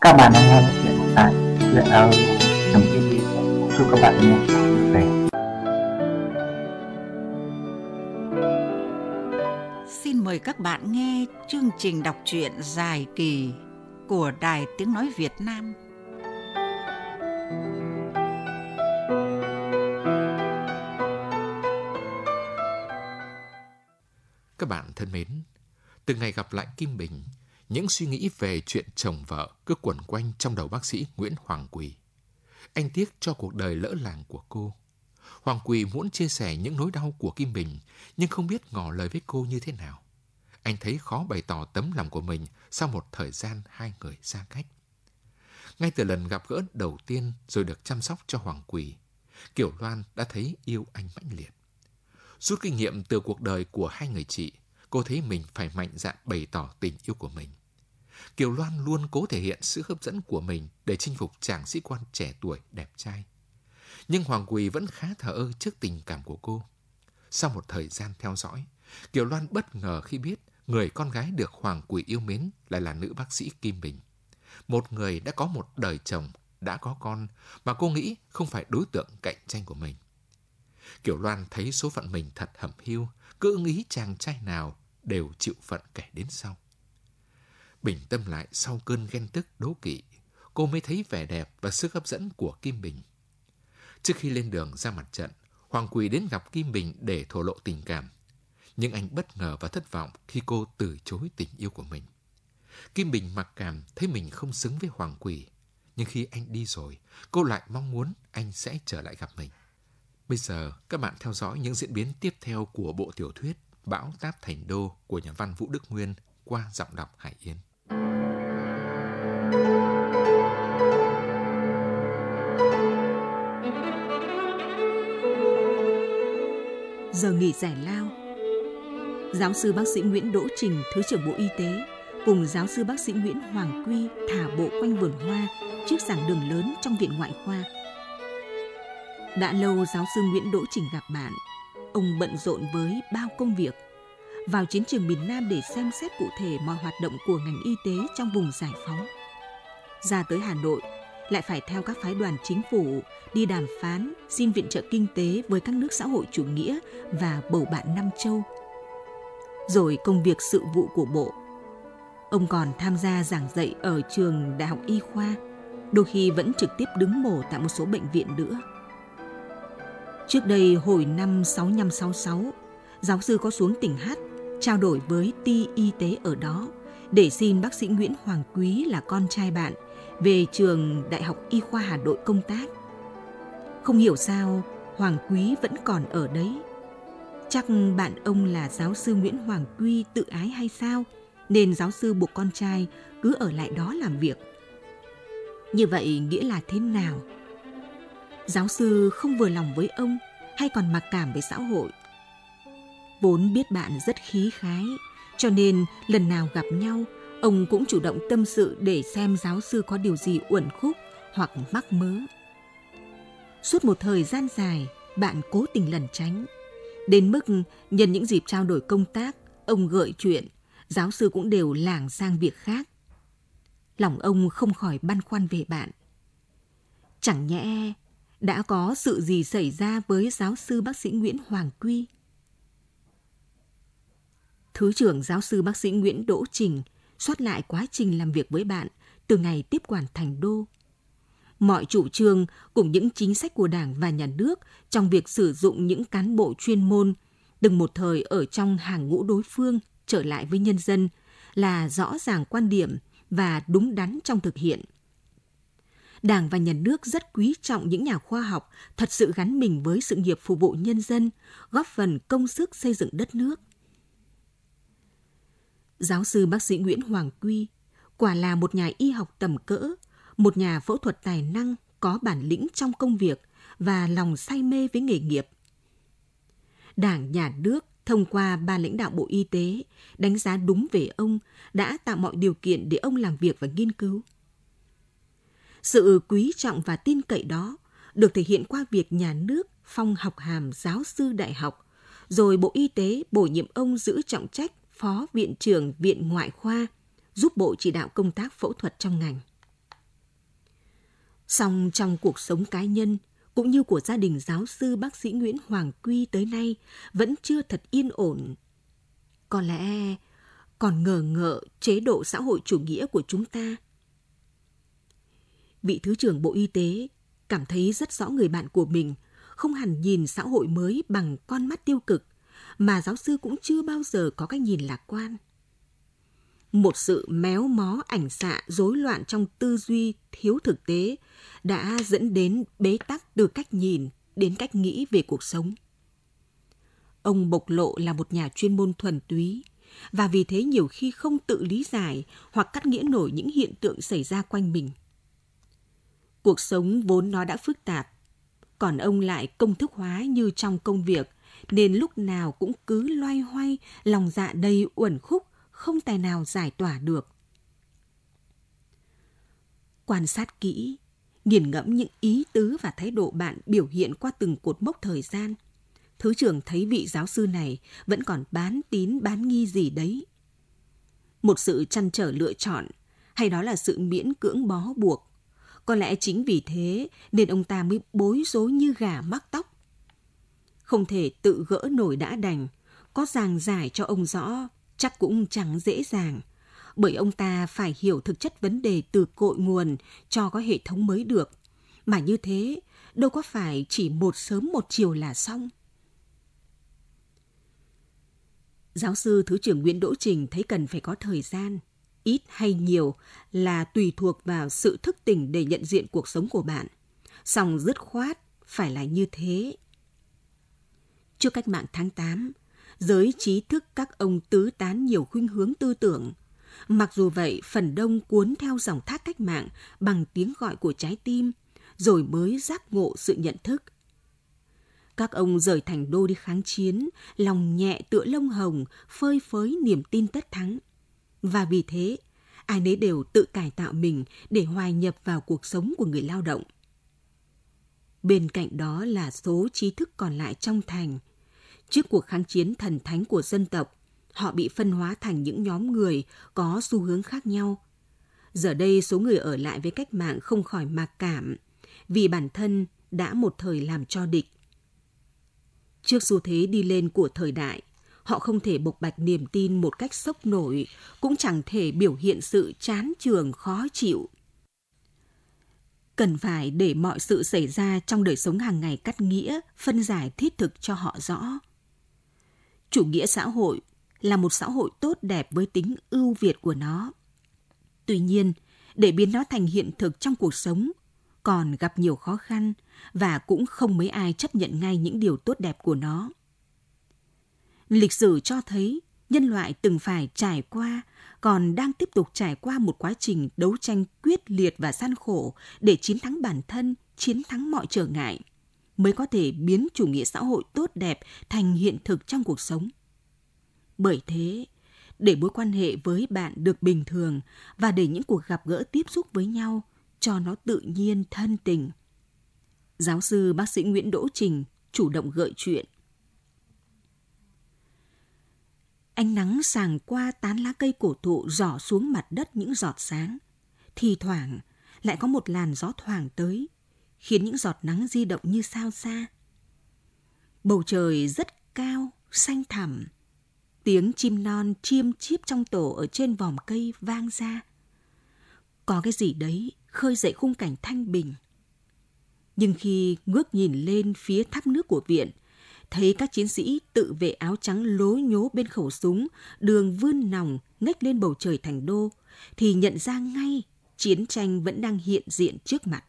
Các bạn đang nghe một chuyện tại truyện audio.tv. Chúc các bạn nghe vui vẻ. Xin mời các bạn nghe chương trình đọc truyện dài kỳ của Đài Tiếng Nói Việt Nam. Các bạn thân mến, từ ngày gặp lại Kim Bình, những suy nghĩ về chuyện chồng vợ cứ quẩn quanh trong đầu bác sĩ Nguyễn Hoàng Quỳ. Anh tiếc cho cuộc đời lỡ làng của cô. Hoàng Quỳ muốn chia sẻ những nỗi đau của Kim Bình, nhưng không biết ngỏ lời với cô như thế nào. Anh thấy khó bày tỏ tấm lòng của mình sau một thời gian hai người xa cách. Ngay từ lần gặp gỡ đầu tiên rồi được chăm sóc cho Hoàng Quỳ, Kiều Loan đã thấy yêu anh mãnh liệt. Rút kinh nghiệm từ cuộc đời của hai người chị, cô thấy mình phải mạnh dạn bày tỏ tình yêu của mình. Kiều Loan luôn cố thể hiện sự hấp dẫn của mình để chinh phục chàng sĩ quan trẻ tuổi đẹp trai. Nhưng Hoàng Quỳ vẫn khá thờ ơ trước tình cảm của cô. Sau một thời gian theo dõi, Kiều Loan bất ngờ khi biết người con gái được Hoàng Quỳ yêu mến lại là nữ bác sĩ Kim Bình. Một người đã có một đời chồng, đã có con mà cô nghĩ không phải đối tượng cạnh tranh của mình. Kiều Loan thấy số phận mình thật hẩm hiu, cứ nghĩ chàng trai nào đều chịu phận kẻ đến sau. Bình tâm lại sau cơn ghen tức đố kỵ, cô mới thấy vẻ đẹp và sức hấp dẫn của Kim Bình. Trước khi lên đường ra mặt trận, Hoàng Quỳ đến gặp Kim Bình để thổ lộ tình cảm. Nhưng anh bất ngờ và thất vọng khi cô từ chối tình yêu của mình. Kim Bình mặc cảm thấy mình không xứng với Hoàng Quỳ. Nhưng khi anh đi rồi, cô lại mong muốn anh sẽ trở lại gặp mình. Bây giờ, các bạn theo dõi những diễn biến tiếp theo của bộ tiểu thuyết Bão Táp Thành Đô của nhà văn Vũ Đức Nguyên qua giọng đọc Hải Yến. Giờ nghỉ giải lao, giáo sư bác sĩ Nguyễn Đỗ Trình, Thứ trưởng Bộ Y tế, cùng giáo sư bác sĩ Nguyễn Hoàng Quy thả bộ quanh vườn hoa trước giảng đường lớn trong viện ngoại khoa. Đã lâu giáo sư Nguyễn Đỗ Trình gặp bạn. Ông bận rộn với bao công việc, vào chiến trường miền Nam để xem xét cụ thể mọi hoạt động của ngành y tế trong vùng giải phóng. Ra tới Hà Nội, lại phải theo các phái đoàn chính phủ đi đàm phán xin viện trợ kinh tế với các nước xã hội chủ nghĩa và bầu bạn Nam Châu. Rồi công việc sự vụ của bộ. Ông còn tham gia giảng dạy ở trường Đại học Y khoa, đôi khi vẫn trực tiếp đứng mổ tại một số bệnh viện nữa. Trước đây hồi năm 6566, giáo sư có xuống tỉnh H trao đổi với ty y tế ở đó để xin bác sĩ Nguyễn Hoàng Quý là con trai bạn về trường Đại học Y khoa Hà Nội công tác. Không hiểu sao Hoàng Quý vẫn còn ở đấy. Chắc bạn ông là giáo sư Nguyễn Hoàng Quy tự ái hay sao, nên giáo sư buộc con trai cứ ở lại đó làm việc. Như vậy nghĩa là thế nào? Giáo sư không vừa lòng với ông hay còn mặc cảm với xã hội? Vốn biết bạn rất khí khái, cho nên lần nào gặp nhau, ông cũng chủ động tâm sự để xem giáo sư có điều gì uẩn khúc hoặc mắc mớ. Suốt một thời gian dài, bạn cố tình lẩn tránh. Đến mức nhân những dịp trao đổi công tác, ông gợi chuyện, giáo sư cũng đều lảng sang việc khác. Lòng ông không khỏi băn khoăn về bạn. Chẳng nhẽ đã có sự gì xảy ra với giáo sư bác sĩ Nguyễn Hoàng Quy? Thứ trưởng giáo sư bác sĩ Nguyễn Đỗ Trình soát lại quá trình làm việc với bạn từ ngày tiếp quản Thành Đô. Mọi chủ trương cùng những chính sách của Đảng và Nhà nước trong việc sử dụng những cán bộ chuyên môn từng một thời ở trong hàng ngũ đối phương trở lại với nhân dân là rõ ràng quan điểm và đúng đắn trong thực hiện. Đảng và Nhà nước rất quý trọng những nhà khoa học thật sự gắn mình với sự nghiệp phục vụ nhân dân, góp phần công sức xây dựng đất nước. Giáo sư bác sĩ Nguyễn Hoàng Quy quả là một nhà y học tầm cỡ, một nhà phẫu thuật tài năng, có bản lĩnh trong công việc và lòng say mê với nghề nghiệp. Đảng, Nhà nước thông qua ban lãnh đạo Bộ Y tế đánh giá đúng về ông, đã tạo mọi điều kiện để ông làm việc và nghiên cứu. Sự quý trọng và tin cậy đó được thể hiện qua việc Nhà nước phong học hàm giáo sư đại học, rồi Bộ Y tế bổ nhiệm ông giữ trọng trách Phó Viện trưởng Viện Ngoại khoa, giúp Bộ chỉ đạo công tác phẫu thuật trong ngành. Song trong cuộc sống cá nhân cũng như của gia đình giáo sư bác sĩ Nguyễn Hoàng Quy tới nay vẫn chưa thật yên ổn. Có lẽ còn ngờ ngợ chế độ xã hội chủ nghĩa của chúng ta. Vị Thứ trưởng Bộ Y tế cảm thấy rất rõ người bạn của mình không hẳn nhìn xã hội mới bằng con mắt tiêu cực, mà giáo sư cũng chưa bao giờ có cái nhìn lạc quan. Một sự méo mó ảnh xạ rối loạn trong tư duy thiếu thực tế đã dẫn đến bế tắc từ cách nhìn đến cách nghĩ về cuộc sống. Ông bộc lộ là một nhà chuyên môn thuần túy, và vì thế nhiều khi không tự lý giải hoặc cắt nghĩa nổi những hiện tượng xảy ra quanh mình. Cuộc sống vốn nó đã phức tạp, còn ông lại công thức hóa như trong công việc, nên lúc nào cũng cứ loay hoay, lòng dạ đầy uẩn khúc, không tài nào giải tỏa được. Quan sát kỹ, nghiền ngẫm những ý tứ và thái độ bạn biểu hiện qua từng cột mốc thời gian, Thứ trưởng thấy vị giáo sư này vẫn còn bán tín bán nghi gì đấy. Một sự trăn trở lựa chọn, hay đó là sự miễn cưỡng bó buộc. Có lẽ chính vì thế nên ông ta mới bối rối như gà mắc tóc. Không thể tự gỡ nổi đã đành, có giảng giải cho ông rõ chắc cũng chẳng dễ dàng, bởi ông ta phải hiểu thực chất vấn đề từ cội nguồn cho có hệ thống mới được. Mà như thế, đâu có phải chỉ một sớm một chiều là xong. Giáo sư Thứ trưởng Nguyễn Đỗ Trình thấy cần phải có thời gian, ít hay nhiều là tùy thuộc vào sự thức tỉnh để nhận diện cuộc sống của bạn. Song dứt khoát phải là như thế. Trước cách mạng tháng 8, giới trí thức các ông tứ tán nhiều khuynh hướng tư tưởng. Mặc dù vậy, phần đông cuốn theo dòng thác cách mạng bằng tiếng gọi của trái tim, rồi mới giác ngộ sự nhận thức. Các ông rời thành đô đi kháng chiến, lòng nhẹ tựa lông hồng, phơi phới niềm tin tất thắng. Và vì thế, ai nấy đều tự cải tạo mình để hòa nhập vào cuộc sống của người lao động. Bên cạnh đó là số trí thức còn lại trong thành. Trước cuộc kháng chiến thần thánh của dân tộc, họ bị phân hóa thành những nhóm người có xu hướng khác nhau. Giờ đây số người ở lại với cách mạng không khỏi mặc cảm, vì bản thân đã một thời làm cho địch. Trước xu thế đi lên của thời đại, họ không thể bộc bạch niềm tin một cách sốc nổi, cũng chẳng thể biểu hiện sự chán chường khó chịu. Cần phải để mọi sự xảy ra trong đời sống hàng ngày cắt nghĩa, phân giải thiết thực cho họ rõ. Chủ nghĩa xã hội là một xã hội tốt đẹp với tính ưu việt của nó. Tuy nhiên, để biến nó thành hiện thực trong cuộc sống, còn gặp nhiều khó khăn và cũng không mấy ai chấp nhận ngay những điều tốt đẹp của nó. Lịch sử cho thấy nhân loại từng phải trải qua, còn đang tiếp tục trải qua một quá trình đấu tranh quyết liệt và gian khổ để chiến thắng bản thân, chiến thắng mọi trở ngại, mới có thể biến chủ nghĩa xã hội tốt đẹp thành hiện thực trong cuộc sống. Bởi thế, để mối quan hệ với bạn được bình thường và để những cuộc gặp gỡ tiếp xúc với nhau cho nó tự nhiên thân tình, giáo sư bác sĩ Nguyễn Đỗ Trình chủ động gợi chuyện. Ánh nắng sàng qua tán lá cây cổ thụ rỏ xuống mặt đất những giọt sáng. Thì thoảng lại có một làn gió thoảng tới, khiến những giọt nắng di động như sao xa. Bầu trời rất cao, xanh thẳm. Tiếng chim non chiêm chiếp trong tổ ở trên vòm cây vang ra. Có cái gì đấy khơi dậy khung cảnh thanh bình. Nhưng khi ngước nhìn lên phía tháp nước của viện, thấy các chiến sĩ tự vệ áo trắng lố nhố bên khẩu súng, đường vươn nòng ngách lên bầu trời thành đô, thì nhận ra ngay chiến tranh vẫn đang hiện diện trước mặt.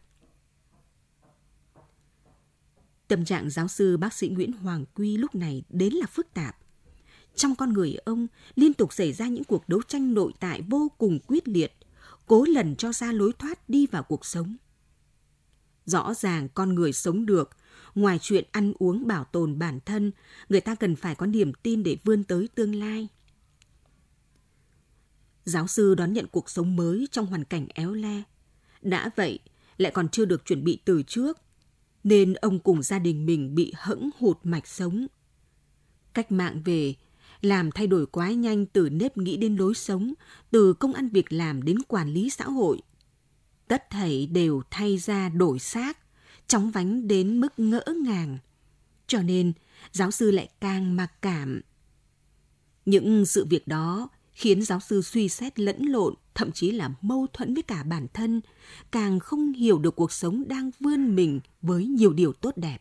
Tâm trạng giáo sư bác sĩ Nguyễn Hoàng Quy lúc này đến là phức tạp. Trong con người ông liên tục xảy ra những cuộc đấu tranh nội tại vô cùng quyết liệt, cố lần cho ra lối thoát đi vào cuộc sống. Rõ ràng con người sống được, ngoài chuyện ăn uống bảo tồn bản thân, người ta cần phải có niềm tin để vươn tới tương lai. Giáo sư đón nhận cuộc sống mới trong hoàn cảnh éo le. Đã vậy, lại còn chưa được chuẩn bị từ trước, nên ông cùng gia đình mình bị hẫng hụt mạch sống. Cách mạng về, làm thay đổi quá nhanh từ nếp nghĩ đến lối sống, từ công ăn việc làm đến quản lý xã hội. Tất thảy đều thay ra đổi xác, chóng vánh đến mức ngỡ ngàng. Cho nên, giáo sư lại càng mặc cảm. Những sự việc đó khiến giáo sư suy xét lẫn lộn, thậm chí là mâu thuẫn với cả bản thân, càng không hiểu được cuộc sống đang vươn mình với nhiều điều tốt đẹp.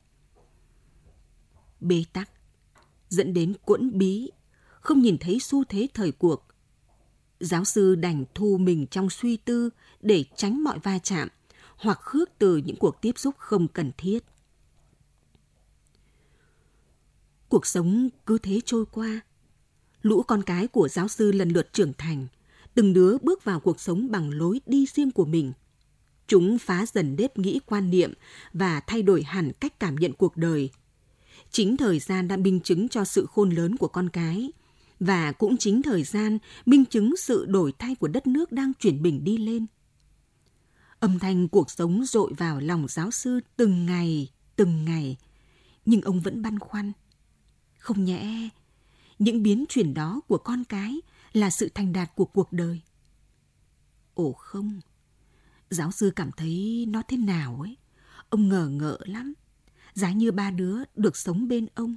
Bế tắc, dẫn đến quẫn bí, không nhìn thấy xu thế thời cuộc. Giáo sư đành thu mình trong suy tư để tránh mọi va chạm hoặc khước từ những cuộc tiếp xúc không cần thiết. Cuộc sống cứ thế trôi qua. Lũ con cái của giáo sư lần lượt trưởng thành, từng đứa bước vào cuộc sống bằng lối đi riêng của mình. Chúng phá dần nếp nghĩ quan niệm và thay đổi hẳn cách cảm nhận cuộc đời. Chính thời gian đã minh chứng cho sự khôn lớn của con cái, và cũng chính thời gian minh chứng sự đổi thay của đất nước đang chuyển mình đi lên. Âm thanh cuộc sống dội vào lòng giáo sư từng ngày, nhưng ông vẫn băn khoăn. Không nhẽ những biến chuyển đó của con cái là sự thành đạt của cuộc đời? Ồ không, giáo sư cảm thấy nó thế nào ấy. Ông ngờ ngợ lắm, giá như ba đứa được sống bên ông.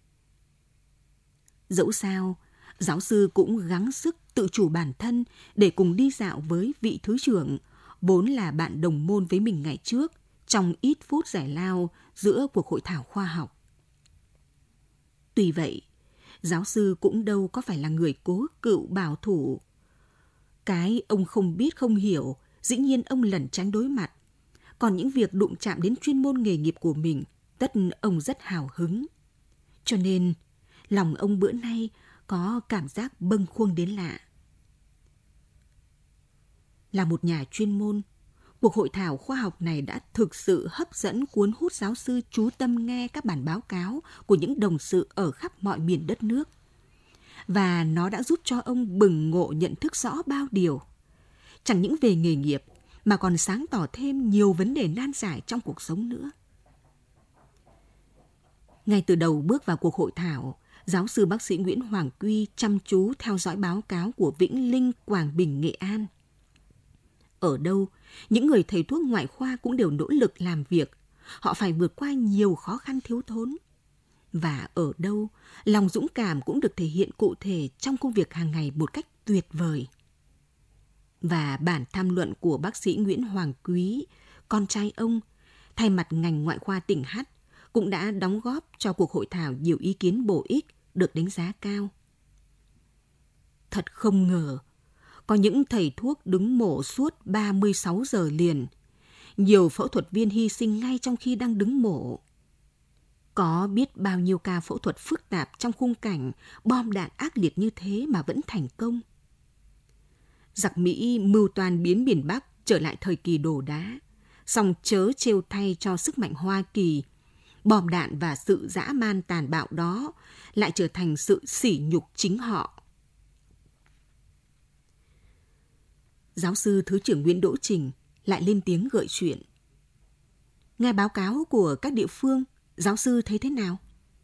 Dẫu sao, giáo sư cũng gắng sức tự chủ bản thân để cùng đi dạo với vị thứ trưởng, vốn là bạn đồng môn với mình ngày trước, trong ít phút giải lao giữa cuộc hội thảo khoa học. Tuy vậy, giáo sư cũng đâu có phải là người cố cựu bảo thủ. Cái ông không biết không hiểu, dĩ nhiên ông lẩn tránh đối mặt. Còn những việc đụng chạm đến chuyên môn nghề nghiệp của mình, tất ông rất hào hứng. Cho nên, lòng ông bữa nay có cảm giác bâng khuâng đến lạ. Là một nhà chuyên môn, cuộc hội thảo khoa học này đã thực sự hấp dẫn cuốn hút giáo sư chú tâm nghe các bản báo cáo của những đồng sự ở khắp mọi miền đất nước. Và nó đã giúp cho ông bừng ngộ nhận thức rõ bao điều. Chẳng những về nghề nghiệp, mà còn sáng tỏ thêm nhiều vấn đề nan giải trong cuộc sống nữa. Ngay từ đầu bước vào cuộc hội thảo, giáo sư bác sĩ Nguyễn Hoàng Quy chăm chú theo dõi báo cáo của Vĩnh Linh, Quảng Bình, Nghệ An. Ở đâu, những người thầy thuốc ngoại khoa cũng đều nỗ lực làm việc. Họ phải vượt qua nhiều khó khăn thiếu thốn. Và ở đâu, lòng dũng cảm cũng được thể hiện cụ thể trong công việc hàng ngày một cách tuyệt vời. Và bản tham luận của bác sĩ Nguyễn Hoàng Quý, con trai ông, thay mặt ngành ngoại khoa tỉnh H, cũng đã đóng góp cho cuộc hội thảo nhiều ý kiến bổ ích được đánh giá cao. Thật không ngờ, có những thầy thuốc đứng mổ suốt 36 giờ liền. Nhiều phẫu thuật viên hy sinh ngay trong khi đang đứng mổ. Có biết bao nhiêu ca phẫu thuật phức tạp trong khung cảnh bom đạn ác liệt như thế mà vẫn thành công. Giặc Mỹ mưu toan biến miền Bắc trở lại thời kỳ đồ đá, song chớ trêu thay cho sức mạnh Hoa Kỳ. Bom đạn và sự dã man tàn bạo đó lại trở thành sự sỉ nhục chính họ. Giáo sư Thứ trưởng Nguyễn Đỗ Trình lại lên tiếng gợi chuyện. Nghe báo cáo của các địa phương, giáo sư thấy thế nào?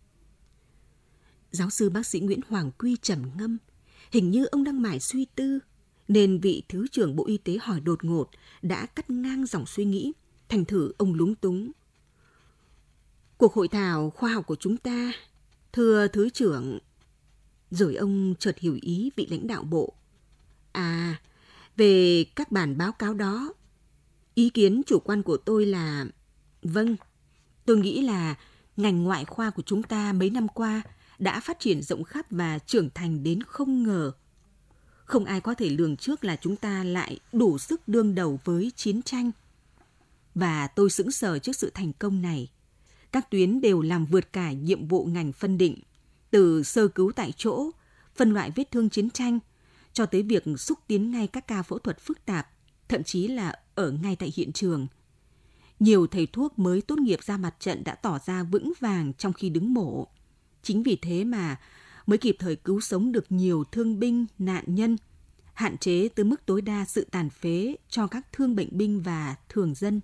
Giáo sư bác sĩ Nguyễn Hoàng Quy trầm ngâm. Hình như ông đang mải suy tư, nên vị Thứ trưởng Bộ Y tế hỏi đột ngột đã cắt ngang dòng suy nghĩ. Thành thử ông lúng túng. Cuộc hội thảo khoa học của chúng ta, thưa Thứ trưởng. Rồi ông chợt hiểu ý vị lãnh đạo bộ. À, về các bản báo cáo đó, ý kiến chủ quan của tôi là... Vâng, tôi nghĩ là ngành ngoại khoa của chúng ta mấy năm qua đã phát triển rộng khắp và trưởng thành đến không ngờ. Không ai có thể lường trước là chúng ta lại đủ sức đương đầu với chiến tranh. Và tôi sững sờ trước sự thành công này. Các tuyến đều làm vượt cả nhiệm vụ ngành phân định, từ sơ cứu tại chỗ, phân loại vết thương chiến tranh, cho tới việc xúc tiến ngay các ca phẫu thuật phức tạp, thậm chí là ở ngay tại hiện trường. Nhiều thầy thuốc mới tốt nghiệp ra mặt trận đã tỏ ra vững vàng trong khi đứng mổ. Chính vì thế mà mới kịp thời cứu sống được nhiều thương binh, nạn nhân, hạn chế tới mức tối đa sự tàn phế cho các thương bệnh binh và thường dân.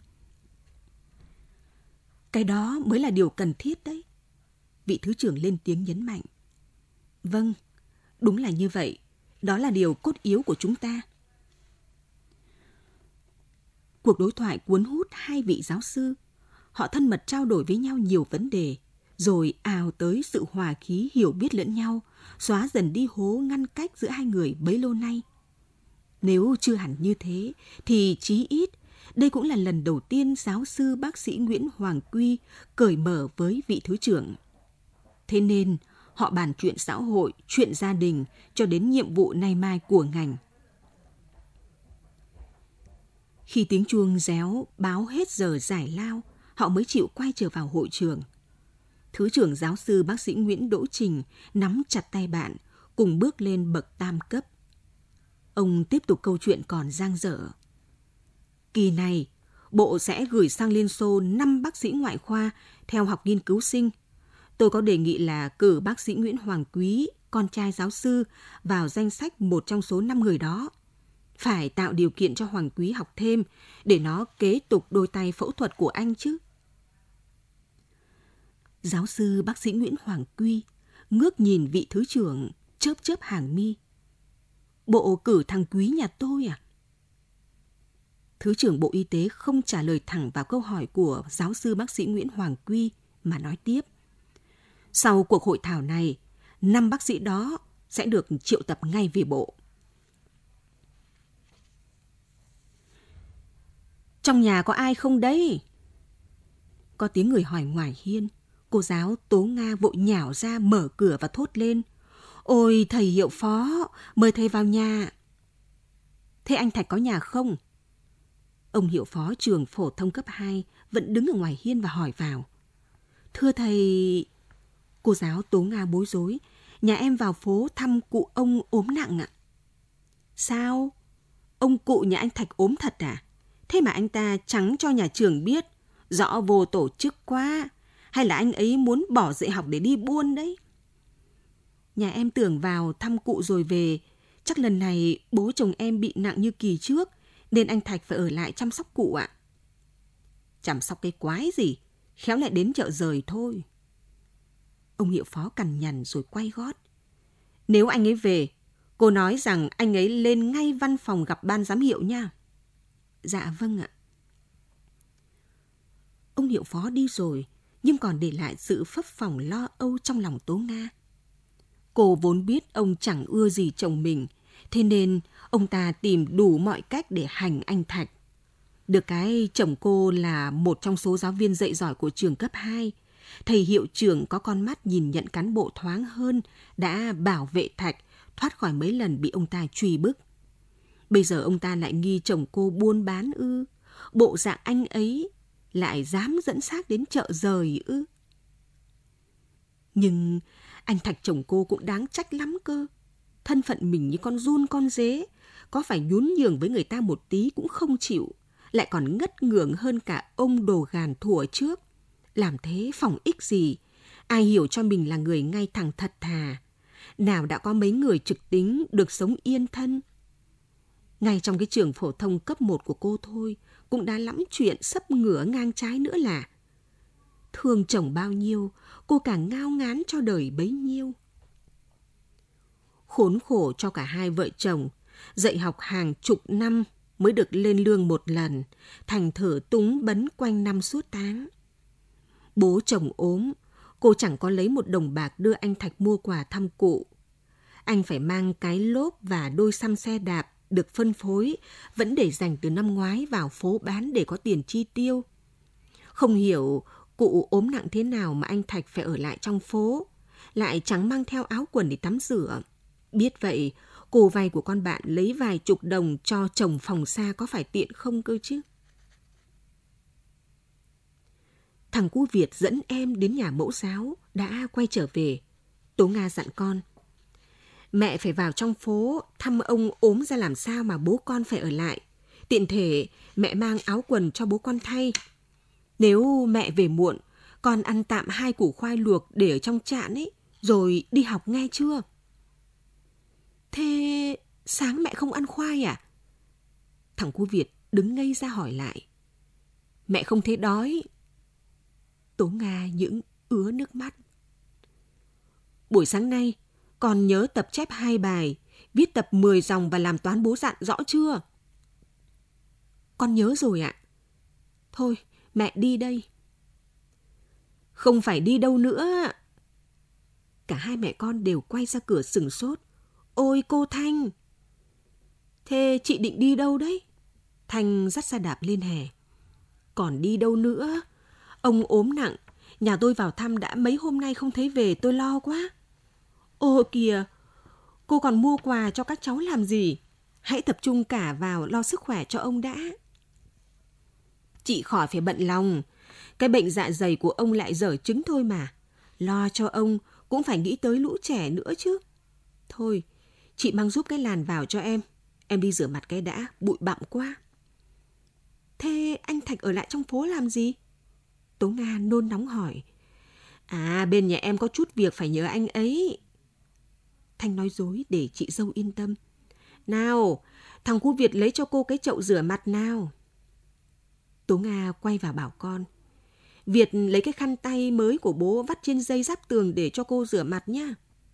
Cái đó mới là điều cần thiết đấy. Vị Thứ trưởng lên tiếng nhấn mạnh. Vâng, đúng là như vậy. Đó là điều cốt yếu của chúng ta. Cuộc đối thoại cuốn hút hai vị giáo sư. Họ thân mật trao đổi với nhau nhiều vấn đề, rồi ào tới sự hòa khí hiểu biết lẫn nhau, xóa dần đi hố ngăn cách giữa hai người bấy lâu nay. Nếu chưa hẳn như thế, thì chí ít đây cũng là lần đầu tiên giáo sư bác sĩ Nguyễn Hoàng Quy cởi mở với vị thứ trưởng. Thế nên, họ bàn chuyện xã hội, chuyện gia đình cho đến nhiệm vụ nay mai của ngành. Khi tiếng chuông réo báo hết giờ giải lao, họ mới chịu quay trở vào hội trường. Thứ trưởng giáo sư bác sĩ Nguyễn Đỗ Trình nắm chặt tay bạn, cùng bước lên bậc tam cấp. Ông tiếp tục câu chuyện còn dang dở. Kỳ này, Bộ sẽ gửi sang Liên Xô 5 bác sĩ ngoại khoa theo học nghiên cứu sinh. Tôi có đề nghị là cử bác sĩ Nguyễn Hoàng Quý, con trai giáo sư, vào danh sách một trong số 5 người đó. Phải tạo điều kiện cho Hoàng Quý học thêm để nó kế tục đôi tay phẫu thuật của anh chứ. Giáo sư bác sĩ Nguyễn Hoàng Quy ngước nhìn vị thứ trưởng, chớp chớp hàng mi. Bộ cử thằng Quý nhà tôi à? Thứ trưởng Bộ Y tế không trả lời thẳng vào câu hỏi của giáo sư bác sĩ Nguyễn Hoàng Quy mà nói tiếp. Sau cuộc hội thảo này, 5 bác sĩ đó sẽ được triệu tập ngay về Bộ. Trong nhà có ai không đấy? Có tiếng người hỏi ngoài hiên. Cô giáo Tố Nga vội nhảo ra mở cửa và thốt lên. Ôi thầy hiệu phó, mời thầy vào nhà. Thế anh Thạch có nhà không? Ông hiệu phó trường phổ thông cấp 2 vẫn đứng ở ngoài hiên và hỏi vào. Thưa thầy... Cô giáo Tố Nga bối rối. Nhà em vào phố thăm cụ ông ốm nặng ạ. Sao? Ông cụ nhà anh Thạch ốm thật à? Thế mà anh ta chẳng cho nhà trường biết. Rõ vô tổ chức quá. Hay là anh ấy muốn bỏ dạy học để đi buôn đấy? Nhà em tưởng vào thăm cụ rồi về. Chắc lần này bố chồng em bị nặng như kỳ trước, nên anh Thạch phải ở lại chăm sóc cụ ạ. Chăm sóc cái quái gì? Khéo lại đến chợ rời thôi. Ông hiệu phó cằn nhằn rồi quay gót. Nếu anh ấy về, cô nói rằng anh ấy lên ngay văn phòng gặp ban giám hiệu nha. Dạ vâng ạ. Ông hiệu phó đi rồi, nhưng còn để lại sự phấp phỏng lo âu trong lòng Tố Nga. Cô vốn biết ông chẳng ưa gì chồng mình, thế nên ông ta tìm đủ mọi cách để hành anh Thạch. Được cái chồng cô là một trong số giáo viên dạy giỏi của trường cấp 2, thầy hiệu trưởng có con mắt nhìn nhận cán bộ thoáng hơn đã bảo vệ Thạch thoát khỏi mấy lần bị ông ta truy bức. Bây giờ ông ta lại nghi chồng cô buôn bán ư? Bộ dạng anh ấy lại dám dẫn xác đến chợ rời ư? Nhưng anh Thạch chồng cô cũng đáng trách lắm cơ. Thân phận mình như con giun con dế, có phải nhún nhường với người ta một tí cũng không chịu, lại còn ngất ngưởng hơn cả ông đồ gàn thuở trước. Làm thế phỏng ích gì? Ai hiểu cho mình là người ngay thẳng thật thà. Nào đã có mấy người trực tính được sống yên thân. Ngay trong cái trường phổ thông cấp 1 của cô thôi, cũng đã lắm chuyện sấp ngửa ngang trái nữa là. Thương chồng bao nhiêu, cô càng ngao ngán cho đời bấy nhiêu. Khốn khổ cho cả hai vợ chồng, dạy học hàng chục năm mới được lên lương một lần, thành thử túng bấn quanh năm suốt tháng. Bố chồng ốm, cô chẳng có lấy một đồng bạc đưa anh Thạch mua quà thăm cụ. Anh phải mang cái lốp và đôi xăm xe đạp được phân phối, vẫn để dành từ năm ngoái vào phố bán để có tiền chi tiêu. Không hiểu cụ ốm nặng thế nào mà anh Thạch phải ở lại trong phố, lại chẳng mang theo áo quần để tắm rửa. Biết vậy, cô vay của con bạn lấy vài chục đồng cho chồng phòng xa có phải tiện không cơ chứ? Thằng cu Việt dẫn em đến nhà mẫu giáo đã quay trở về. Tố Nga dặn con. Mẹ phải vào trong phố thăm ông ốm ra làm sao mà bố con phải ở lại. Tiện thể mẹ mang áo quần cho bố con thay. Nếu mẹ về muộn, con ăn tạm 2 củ khoai luộc để ở trong chạn ấy, rồi đi học nghe chưa? Thế sáng mẹ không ăn khoai à? Thằng cu Việt đứng ngây ra hỏi lại. Mẹ không thấy đói. Tố Nga những ứa nước mắt. Buổi sáng nay, con nhớ tập chép 2 bài, viết tập 10 dòng và làm toán bố dặn rõ chưa? Con nhớ rồi ạ. Thôi, mẹ đi đây. Không phải đi đâu nữa. Cả hai mẹ con đều quay ra cửa sửng sốt. Ôi cô Thanh! Thế chị định đi đâu đấy? Thanh dắt xe đạp lên hè. Còn đi đâu nữa? Ông ốm nặng, nhà tôi vào thăm đã mấy hôm nay không thấy về, tôi lo quá. Ồ kìa, cô còn mua quà cho các cháu làm gì? Hãy tập trung cả vào lo sức khỏe cho ông đã. Chị khỏi phải bận lòng, cái bệnh dạ dày của ông lại dở chứng thôi mà. Lo cho ông cũng phải nghĩ tới lũ trẻ nữa chứ. Thôi, chị mang giúp cái làn vào cho em đi rửa mặt cái đã, bụi bặm quá. Thế anh Thạch ở lại trong phố làm gì? Tố Nga nôn nóng hỏi. À, bên nhà em có chút việc phải nhờ anh ấy. Thanh nói dối để chị dâu yên tâm. Nào, thằng cu Việt lấy cho cô cái chậu rửa mặt nào. Tố Nga quay vào bảo con. Việt lấy cái khăn tay mới của bố vắt trên dây giáp tường để cho cô rửa mặt nhá.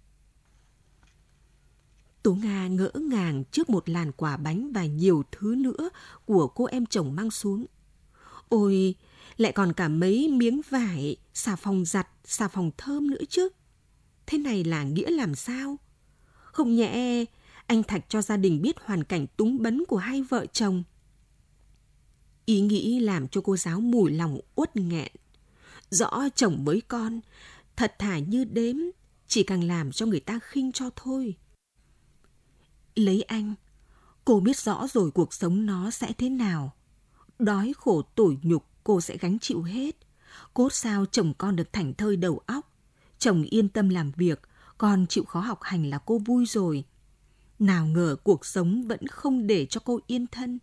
Tố Nga ngỡ ngàng trước một làn quả bánh và nhiều thứ nữa của cô em chồng mang xuống. Ôi, lại còn cả mấy miếng vải, xà phòng giặt, xà phòng thơm nữa chứ. Thế này là nghĩa làm sao? Không nhẽ anh Thạch cho gia đình biết hoàn cảnh túng bấn của hai vợ chồng. Ý nghĩ làm cho cô giáo mùi lòng uất nghẹn. Rõ chồng với con, thật thà như đếm, chỉ càng làm cho người ta khinh cho thôi. Lấy anh, cô biết rõ rồi cuộc sống nó sẽ thế nào. Đói khổ tủi nhục cô sẽ gánh chịu hết. Cốt sao chồng con được thảnh thơi đầu óc. Chồng yên tâm làm việc, con chịu khó học hành là cô vui rồi. Nào ngờ cuộc sống vẫn không để cho cô yên thân.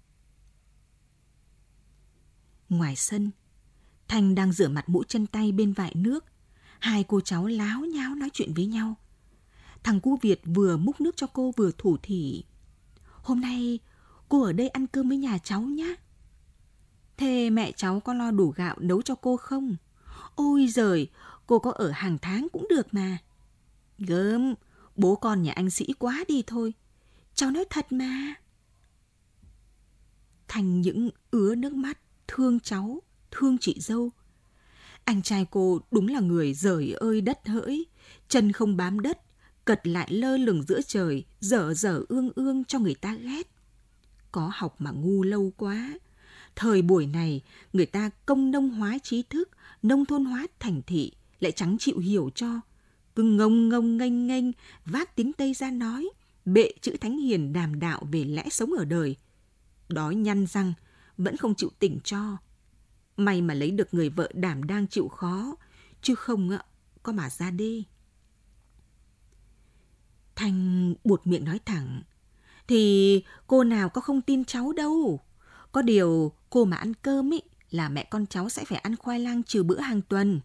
Ngoài sân, Thanh đang rửa mặt mũi chân tay bên vại nước. Hai cô cháu láo nháo nói chuyện với nhau. Thằng cu Việt vừa múc nước cho cô vừa thủ thỉ. Hôm nay cô ở đây ăn cơm với nhà cháu nhá. Thế mẹ cháu có lo đủ gạo nấu cho cô không? Ôi giời, cô có ở hàng tháng cũng được mà. Gớm, bố con nhà anh sĩ quá đi thôi. Cháu nói thật mà. Thanh những ứa nước mắt, thương cháu, thương chị dâu. Anh trai cô đúng là người giời ơi đất hỡi, chân không bám đất, cật lại lơ lửng giữa trời, dở dở ương ương cho người ta ghét. Có học mà ngu lâu quá. Thời buổi này, người ta công nông hóa trí thức, nông thôn hóa thành thị, lại chẳng chịu hiểu cho. Cứ ngông ngông nghênh nghênh, vác tiếng Tây ra nói, bệ chữ thánh hiền đàm đạo về lẽ sống ở đời. Đói nhăn răng, vẫn không chịu tỉnh cho. May mà lấy được người vợ đảm đang chịu khó, chứ không có mà ra đê. Thanh buột miệng nói thẳng. Thì cô nào có không tin cháu đâu. Có điều cô mà ăn cơm ý, là mẹ con cháu sẽ phải ăn khoai lang trừ bữa hàng tuần.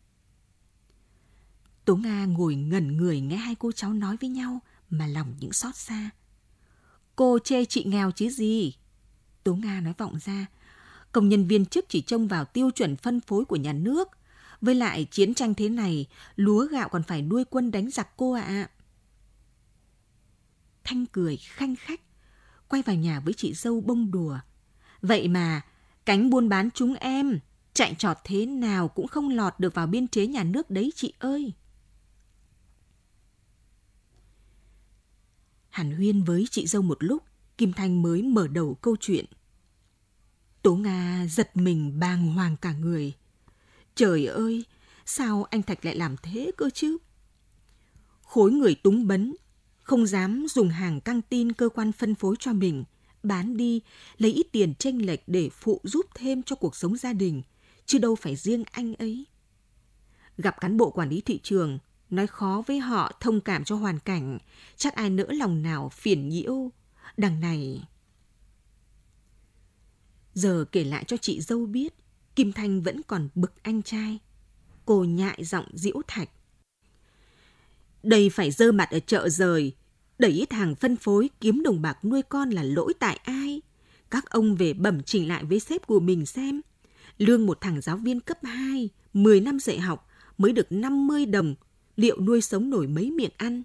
Tố Nga ngồi ngẩn người nghe hai cô cháu nói với nhau mà lòng những xót xa. Cô chê chị nghèo chứ gì? Tố Nga nói vọng ra. Công nhân viên chức chỉ trông vào tiêu chuẩn phân phối của nhà nước. Với lại chiến tranh thế này, lúa gạo còn phải nuôi quân đánh giặc cô ạ. Thanh cười khanh khách, quay vào nhà với chị dâu bông đùa. Vậy mà, cánh buôn bán chúng em, chạy trọt thế nào cũng không lọt được vào biên chế nhà nước đấy chị ơi. Hàn huyên với chị dâu một lúc, Kim Thanh mới mở đầu câu chuyện. Tố Nga giật mình bàng hoàng cả người. Trời ơi, sao anh Thạch lại làm thế cơ chứ? Khối người túng bấn, không dám dùng hàng căng tin cơ quan phân phối cho mình, bán đi, lấy ít tiền chênh lệch để phụ giúp thêm cho cuộc sống gia đình, chứ đâu phải riêng anh ấy. Gặp cán bộ quản lý thị trường, nói khó với họ thông cảm cho hoàn cảnh, chắc ai nỡ lòng nào phiền nhiễu. Đằng này... Giờ kể lại cho chị dâu biết, Kim Thanh vẫn còn bực anh trai. Cô nhại giọng giễu Thạch. Đây phải dơ mặt ở chợ rời, đẩy ít hàng phân phối kiếm đồng bạc nuôi con là lỗi tại ai? Các ông về bẩm chỉnh lại với sếp của mình xem. Lương một thằng giáo viên cấp 2, 10 năm dạy học mới được 50 đồng, liệu nuôi sống nổi mấy miệng ăn?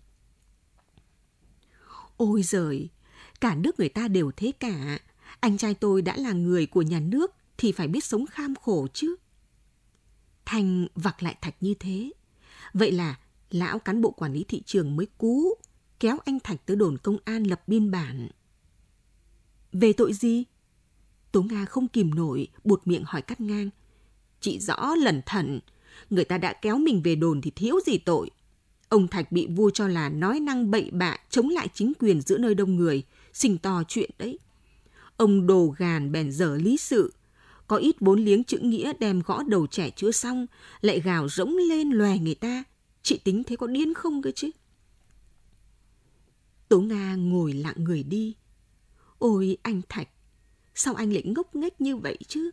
Ôi giời, cả nước người ta đều thế cả. Anh trai tôi đã là người của nhà nước thì phải biết sống kham khổ chứ. Thanh vặc lại Thạch như thế. Vậy là lão cán bộ quản lý thị trường mới cú kéo anh Thạch tới đồn công an lập biên bản. Về tội gì? Tố Nga không kìm nổi, buột miệng hỏi cắt ngang. Chị rõ lẩn thẩn, người ta đã kéo mình về đồn thì thiếu gì tội. Ông Thạch bị vua cho là nói năng bậy bạ, chống lại chính quyền giữa nơi đông người, xình to chuyện đấy. Ông đồ gàn bèn dở lý sự, có ít vốn liếng chữ nghĩa đem gõ đầu trẻ chưa xong, lại gào rỗng lên lòe người ta. Chị tính thế có điên không cơ chứ? Tố Nga ngồi lặng người đi. Ôi anh Thạch, sao anh lại ngốc nghếch như vậy chứ?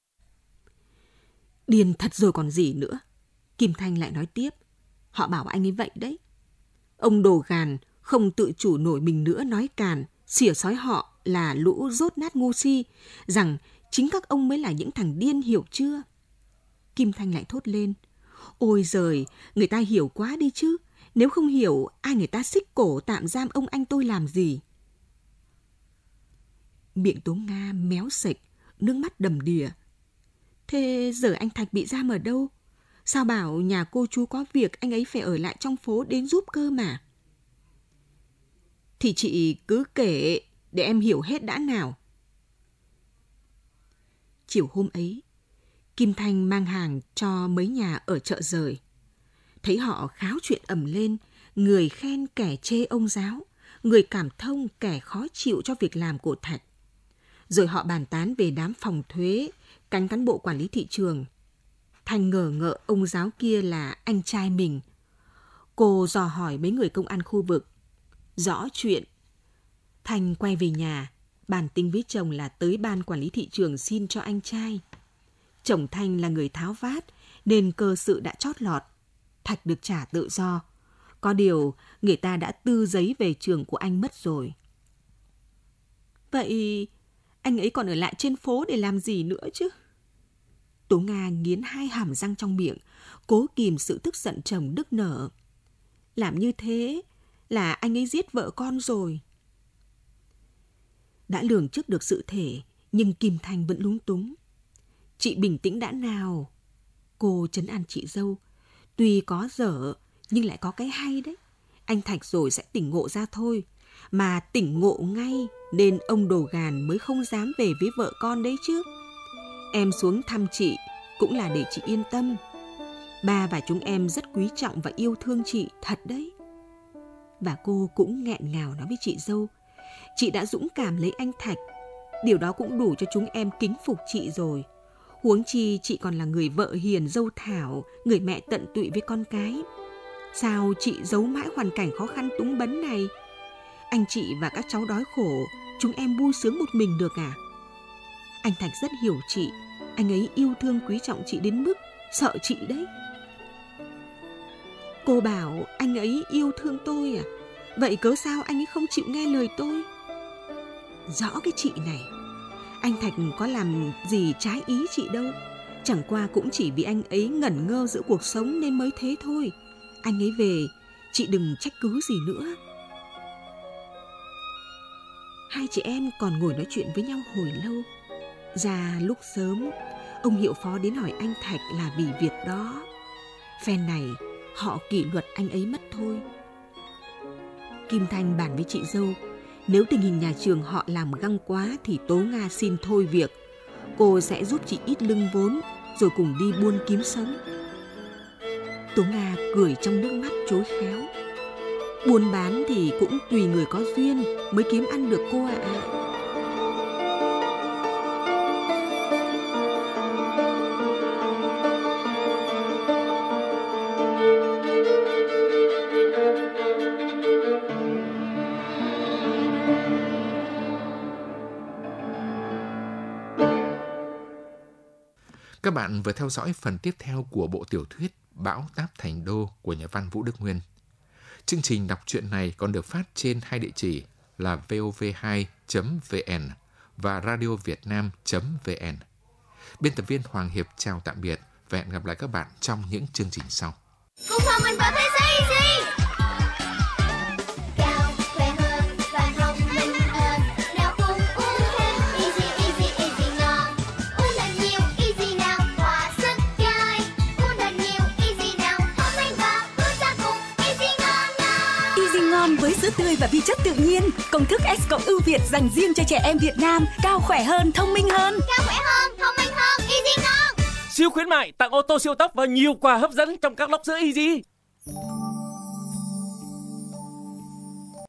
Điên thật rồi còn gì nữa. Kim Thanh lại nói tiếp. Họ bảo anh ấy vậy đấy. Ông đồ gàn không tự chủ nổi mình nữa nói càn, xỉa xói họ là lũ dốt nát ngu si, rằng chính các ông mới là những thằng điên, hiểu chưa? Kim Thanh lại thốt lên. Ôi giời, người ta hiểu quá đi chứ. Nếu không hiểu, ai người ta xích cổ tạm giam ông anh tôi làm gì? Miệng Tố Nga méo sệch, nước mắt đầm đìa. Thế giờ anh Thạch bị giam ở đâu? Sao bảo nhà cô chú có việc anh ấy phải ở lại trong phố đến giúp cơ mà? Thì chị cứ kể để em hiểu hết đã nào. Chiều hôm ấy, Kim Thanh mang hàng cho mấy nhà ở chợ Rời. Thấy họ kháo chuyện ầm lên, người khen kẻ chê ông giáo, người cảm thông kẻ khó chịu cho việc làm của Thạch. Rồi họ bàn tán về đám phòng thuế, cánh cán bộ quản lý thị trường. Thanh ngờ ngợ ông giáo kia là anh trai mình. Cô dò hỏi mấy người công an khu vực. Rõ chuyện. Thanh quay về nhà, bàn tính với chồng là tới ban quản lý thị trường xin cho anh trai. Chồng Thanh là người tháo vát nên cơ sự đã chót lọt. Thạch được trả tự do. Có điều người ta đã tư giấy về trường của anh mất rồi. Vậy anh ấy còn ở lại trên phố để làm gì nữa chứ? Tố Nga nghiến hai hàm răng trong miệng, cố kìm sự tức giận chồng nức nở. Làm như thế là anh ấy giết vợ con rồi. Đã lường trước được sự thể, nhưng Kim Thanh vẫn lúng túng. Chị bình tĩnh đã nào. Cô trấn an chị dâu. Tuy có dở, nhưng lại có cái hay đấy. Anh Thạch rồi sẽ tỉnh ngộ ra thôi. Mà tỉnh ngộ ngay, nên ông đồ gàn mới không dám về với vợ con đấy chứ. Em xuống thăm chị cũng là để chị yên tâm. Ba và chúng em rất quý trọng và yêu thương chị thật đấy. Và cô cũng nghẹn ngào nói với chị dâu. Chị đã dũng cảm lấy anh Thạch. Điều đó cũng đủ cho chúng em kính phục chị rồi. Huống chi chị còn là người vợ hiền dâu thảo, người mẹ tận tụy với con cái. Sao chị giấu mãi hoàn cảnh khó khăn túng bấn này? Anh chị và các cháu đói khổ, chúng em vui sướng một mình được à? Anh Thạch rất hiểu chị. Anh ấy yêu thương quý trọng chị đến mức sợ chị đấy. Cô bảo anh ấy yêu thương tôi à? Vậy cớ sao anh ấy không chịu nghe lời tôi? Rõ cái chị này. Anh Thạch có làm gì trái ý chị đâu. Chẳng qua cũng chỉ vì anh ấy ngẩn ngơ giữa cuộc sống nên mới thế thôi. Anh ấy về, chị đừng trách cứ gì nữa. Hai chị em còn ngồi nói chuyện với nhau hồi lâu. Ra lúc sớm, ông hiệu phó đến hỏi anh Thạch là vì việc đó. Phen này, họ kỷ luật anh ấy mất thôi. Kim Thanh bàn với chị dâu. Nếu tình hình nhà trường họ làm găng quá thì Tố Nga xin thôi việc. Cô sẽ giúp chị ít lưng vốn, rồi cùng đi buôn kiếm sống. Tố Nga cười trong nước mắt chối khéo. Buôn bán thì cũng tùy người có duyên mới kiếm ăn được cô ạ. Các bạn vừa theo dõi phần tiếp theo của bộ tiểu thuyết Bão Táp Thành Đô của nhà văn Vũ Đức Nguyên. Chương trình đọc truyện này còn được phát trên hai địa chỉ là vov2.vn và radiovietnam.vn. Biên tập viên Hoàng Hiệp chào tạm biệt và hẹn gặp lại các bạn trong những chương trình sau. Cùng phòng mình bảo vệ easy. Cao khỏe hơn và thông minh hơn. Nào cùng uống thêm easy ngon. Uống thật nhiều. ngon với sữa tươi và vi chất tự nhiên. Công thức S cộng ưu Việt dành riêng cho trẻ em Việt Nam. Cao khỏe hơn, thông minh hơn. Cao khỏe hơn, thông minh hơn, Easy ngon. Siêu khuyến mại tặng ô tô siêu tốc và nhiều quà hấp dẫn trong các lốc sữa Easy.